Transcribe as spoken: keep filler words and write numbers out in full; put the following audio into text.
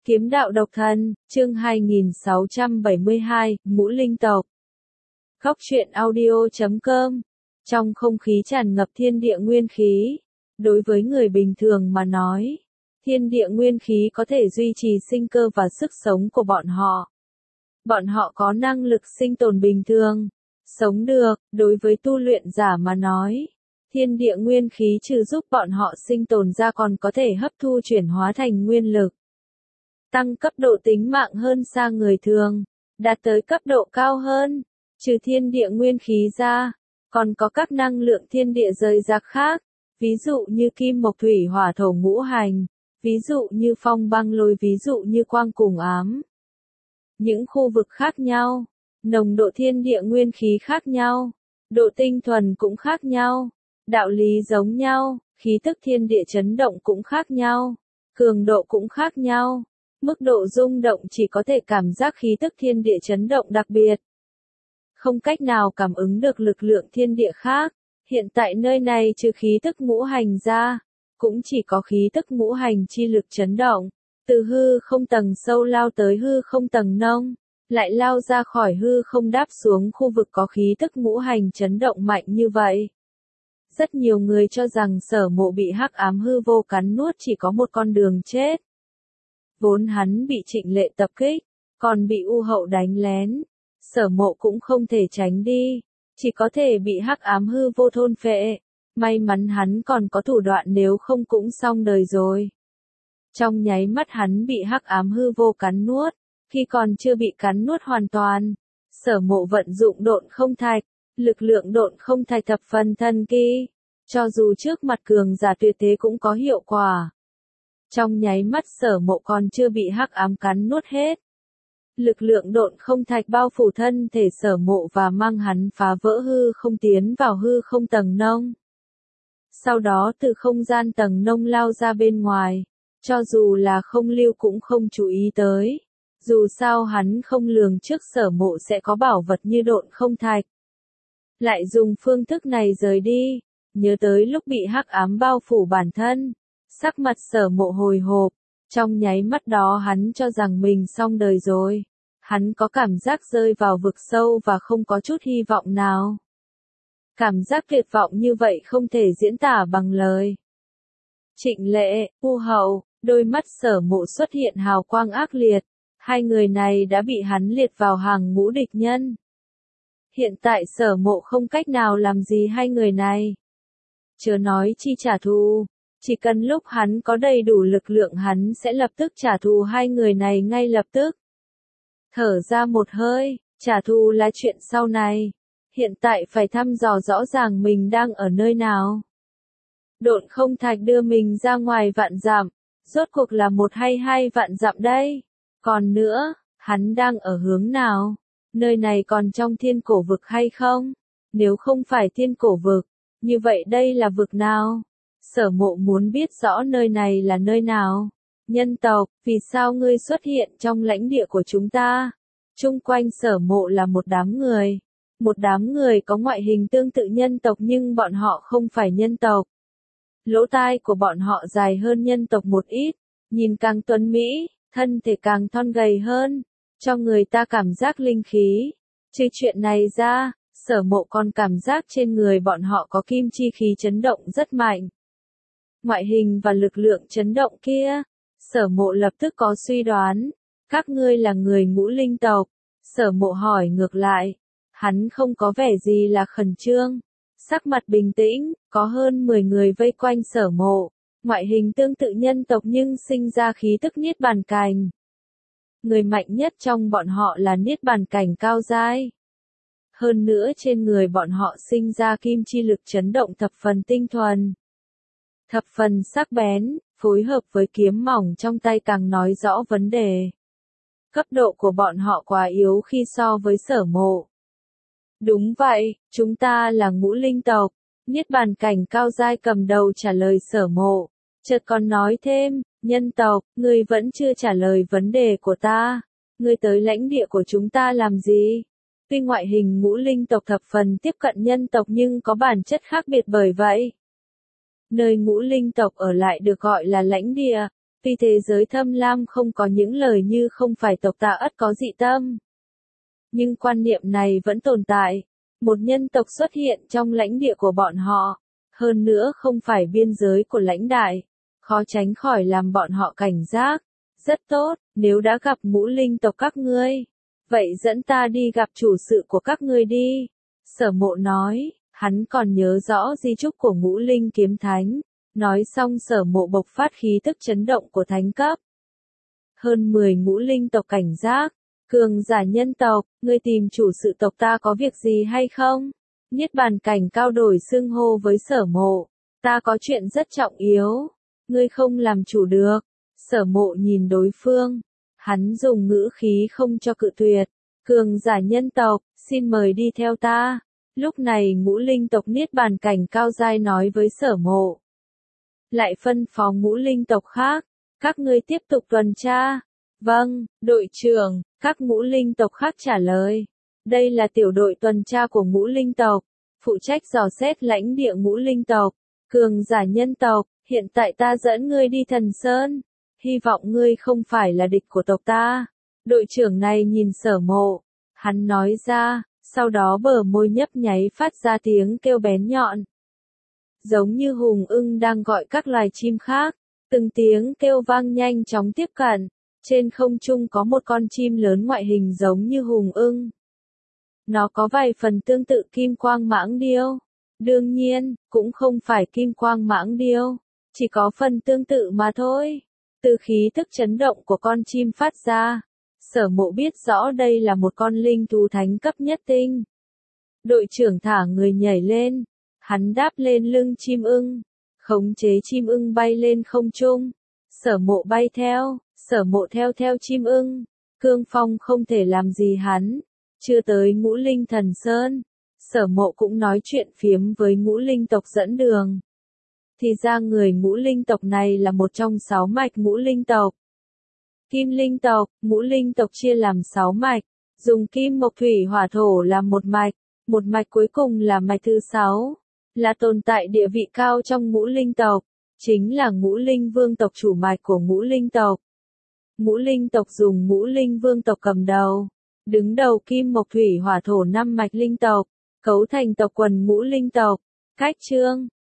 Kiếm đạo độc thân, chương hai nghìn sáu trăm bảy mươi hai, Ngũ Linh tộc. Góc truyện audio chấm com. Trong không khí tràn ngập thiên địa nguyên khí. Đối với người bình thường mà nói, thiên địa nguyên khí có thể duy trì sinh cơ và sức sống của bọn họ. Bọn họ có năng lực sinh tồn bình thường, sống được. Đối với tu luyện giả mà nói, thiên địa nguyên khí trừ giúp bọn họ sinh tồn ra còn có thể hấp thu chuyển hóa thành nguyên lực, tăng cấp độ tính mạng hơn xa người thường, đạt tới cấp độ cao hơn. Trừ thiên địa nguyên khí ra, còn có các năng lượng thiên địa rời rạc khác, ví dụ như kim mộc thủy hỏa thổ ngũ hành, ví dụ như phong băng lôi, ví dụ như quang cùng ám. Những khu vực khác nhau, nồng độ thiên địa nguyên khí khác nhau, độ tinh thuần cũng khác nhau, đạo lý giống nhau, khí tức thiên địa chấn động cũng khác nhau, cường độ cũng khác nhau. Mức độ rung động chỉ có thể cảm giác khí tức thiên địa chấn động đặc biệt, không cách nào cảm ứng được lực lượng thiên địa khác. Hiện tại nơi này trừ khí tức ngũ hành ra, cũng chỉ có khí tức ngũ hành chi lực chấn động, từ hư không tầng sâu lao tới hư không tầng nông, lại lao ra khỏi hư không đáp xuống khu vực có khí tức ngũ hành chấn động mạnh như vậy. Rất nhiều người cho rằng Sở Mộ bị hắc ám hư vô cắn nuốt chỉ có một con đường chết. Vốn hắn bị Trịnh Lệ tập kích, còn bị U Hậu đánh lén, Sở Mộ cũng không thể tránh đi, chỉ có thể bị hắc ám hư vô thôn phệ. May mắn hắn còn có thủ đoạn, nếu không cũng xong đời rồi. Trong nháy mắt hắn bị hắc ám hư vô cắn nuốt, khi còn chưa bị cắn nuốt hoàn toàn, Sở Mộ vận dụng độn không thạch, lực lượng độn không thạch thập phần thần kỳ, cho dù trước mặt cường giả tuyệt thế cũng có hiệu quả. Trong nháy mắt Sở Mộ còn chưa bị hắc ám cắn nuốt hết. Lực lượng độn không thạch bao phủ thân thể Sở Mộ và mang hắn phá vỡ hư không tiến vào hư không tầng nông. Sau đó từ không gian tầng nông lao ra bên ngoài, cho dù là không lưu cũng không chú ý tới. Dù sao hắn không lường trước Sở Mộ sẽ có bảo vật như độn không thạch. Lại dùng phương thức này rời đi, nhớ tới lúc bị hắc ám bao phủ bản thân. Sắc mặt Sở Mộ hồi hộp, trong nháy mắt đó hắn cho rằng mình xong đời rồi. Hắn có cảm giác rơi vào vực sâu và không có chút hy vọng nào. Cảm giác tuyệt vọng như vậy không thể diễn tả bằng lời. Trịnh Lệ, U Hậu, đôi mắt Sở Mộ xuất hiện hào quang ác liệt. Hai người này đã bị hắn liệt vào hàng ngũ địch nhân. Hiện tại Sở Mộ không cách nào làm gì hai người này. Chớ nói chi trả thù. Chỉ cần lúc hắn có đầy đủ lực lượng hắn sẽ lập tức trả thù hai người này ngay lập tức. Thở ra một hơi, trả thù là chuyện sau này. Hiện tại phải thăm dò rõ ràng mình đang ở nơi nào. Độn không thạch đưa mình ra ngoài vạn dặm, rốt cuộc là một hay hai vạn dặm đây? Còn nữa, hắn đang ở hướng nào? Nơi này còn trong thiên cổ vực hay không? Nếu không phải thiên cổ vực, như vậy đây là vực nào? Sở Mộ muốn biết rõ nơi này là nơi nào. Nhân tộc, vì sao ngươi xuất hiện trong lãnh địa của chúng ta? Chung quanh Sở Mộ là một đám người. Một đám người có ngoại hình tương tự nhân tộc nhưng bọn họ không phải nhân tộc. Lỗ tai của bọn họ dài hơn nhân tộc một ít, nhìn càng tuấn mỹ, thân thể càng thon gầy hơn, cho người ta cảm giác linh khí. Trừ chuyện này ra, Sở Mộ còn cảm giác trên người bọn họ có kim chi khí chấn động rất mạnh. Ngoại hình và lực lượng chấn động kia, Sở Mộ lập tức có suy đoán. Các ngươi là người Ngũ Linh tộc? Sở Mộ hỏi ngược lại. Hắn không có vẻ gì là khẩn trương, sắc mặt bình tĩnh, có hơn mười người vây quanh Sở Mộ, ngoại hình tương tự nhân tộc nhưng sinh ra khí tức niết bàn cảnh. Người mạnh nhất trong bọn họ là niết bàn cảnh cao giai. Hơn nữa trên người bọn họ sinh ra kim chi lực chấn động thập phần tinh thuần, thập phần sắc bén, phối hợp với kiếm mỏng trong tay càng nói rõ vấn đề. Cấp độ của bọn họ quá yếu khi so với Sở Mộ. Đúng vậy, chúng ta là Ngũ Linh tộc. Niết bàn cảnh cao giai cầm đầu trả lời Sở Mộ. Chợt còn nói thêm, nhân tộc, ngươi vẫn chưa trả lời vấn đề của ta. Ngươi tới lãnh địa của chúng ta làm gì? Tuy ngoại hình Ngũ Linh tộc thập phần tiếp cận nhân tộc nhưng có bản chất khác biệt, bởi vậy nơi Ngũ Linh tộc ở lại được gọi là lãnh địa. Tuy thế giới thâm lam không có những lời như không phải tộc ta ắt có dị tâm. Nhưng quan niệm này vẫn tồn tại. Một nhân tộc xuất hiện trong lãnh địa của bọn họ. Hơn nữa không phải biên giới của lãnh đại. Khó tránh khỏi làm bọn họ cảnh giác. Rất tốt, nếu đã gặp ngũ linh tộc các ngươi. Vậy dẫn ta đi gặp chủ sự của các ngươi đi. Sở Mộ nói, hắn còn nhớ rõ di chúc của ngũ linh kiếm thánh. Nói xong Sở Mộ bộc phát khí tức chấn động của thánh cấp. Hơn mười ngũ linh tộc cảnh giác. Cường giả nhân tộc, ngươi tìm chủ sự tộc ta có việc gì hay không? Niết bàn cảnh cao đổi xưng hô với Sở Mộ. Ta có chuyện rất trọng yếu. Ngươi không làm chủ được. Sở Mộ nhìn đối phương. Hắn dùng ngữ khí không cho cự tuyệt. Cường giả nhân tộc, xin mời đi theo ta. Lúc này ngũ linh tộc Niết bàn cảnh cao giai nói với Sở Mộ. Lại phân phó ngũ linh tộc khác. Các ngươi tiếp tục tuần tra. Vâng, đội trưởng, các ngũ linh tộc khác trả lời. Đây là tiểu đội tuần tra của ngũ linh tộc. Phụ trách dò xét lãnh địa ngũ linh tộc. Cường giả nhân tộc, hiện tại ta dẫn ngươi đi Thần Sơn. Hy vọng ngươi không phải là địch của tộc ta. Đội trưởng này nhìn Sở Mộ. Hắn nói ra, sau đó bờ môi nhấp nháy phát ra tiếng kêu bén nhọn. Giống như hùng ưng đang gọi các loài chim khác. Từng tiếng kêu vang nhanh chóng tiếp cận. Trên không trung có một con chim lớn ngoại hình giống như hùng ưng. Nó có vài phần tương tự kim quang mãng điêu. Đương nhiên, cũng không phải kim quang mãng điêu. Chỉ có phần tương tự mà thôi. Từ khí tức chấn động của con chim phát ra. Sở Mộ biết rõ đây là một con linh thú thánh cấp nhất tinh. Đội trưởng thả người nhảy lên. Hắn đáp lên lưng chim ưng. Khống chế chim ưng bay lên không trung. Sở Mộ bay theo. Sở Mộ theo theo chim ưng. Cương phong không thể làm gì hắn. Chưa tới ngũ linh thần sơn. Sở Mộ cũng nói chuyện phiếm với ngũ linh tộc dẫn đường. Thì ra người ngũ linh tộc này là một trong sáu mạch ngũ linh tộc. Kim linh tộc, ngũ linh tộc chia làm sáu mạch. Dùng kim mộc thủy hỏa thổ làm một mạch. Một mạch cuối cùng là mạch thứ sáu. Là tồn tại địa vị cao trong ngũ linh tộc. Chính là ngũ linh vương tộc chủ mạch của ngũ linh tộc. Ngũ linh tộc dùng ngũ linh vương tộc cầm đầu. Đứng đầu kim mộc thủy hỏa thổ năm mạch linh tộc. Cấu thành tộc quần ngũ linh tộc. Cách chương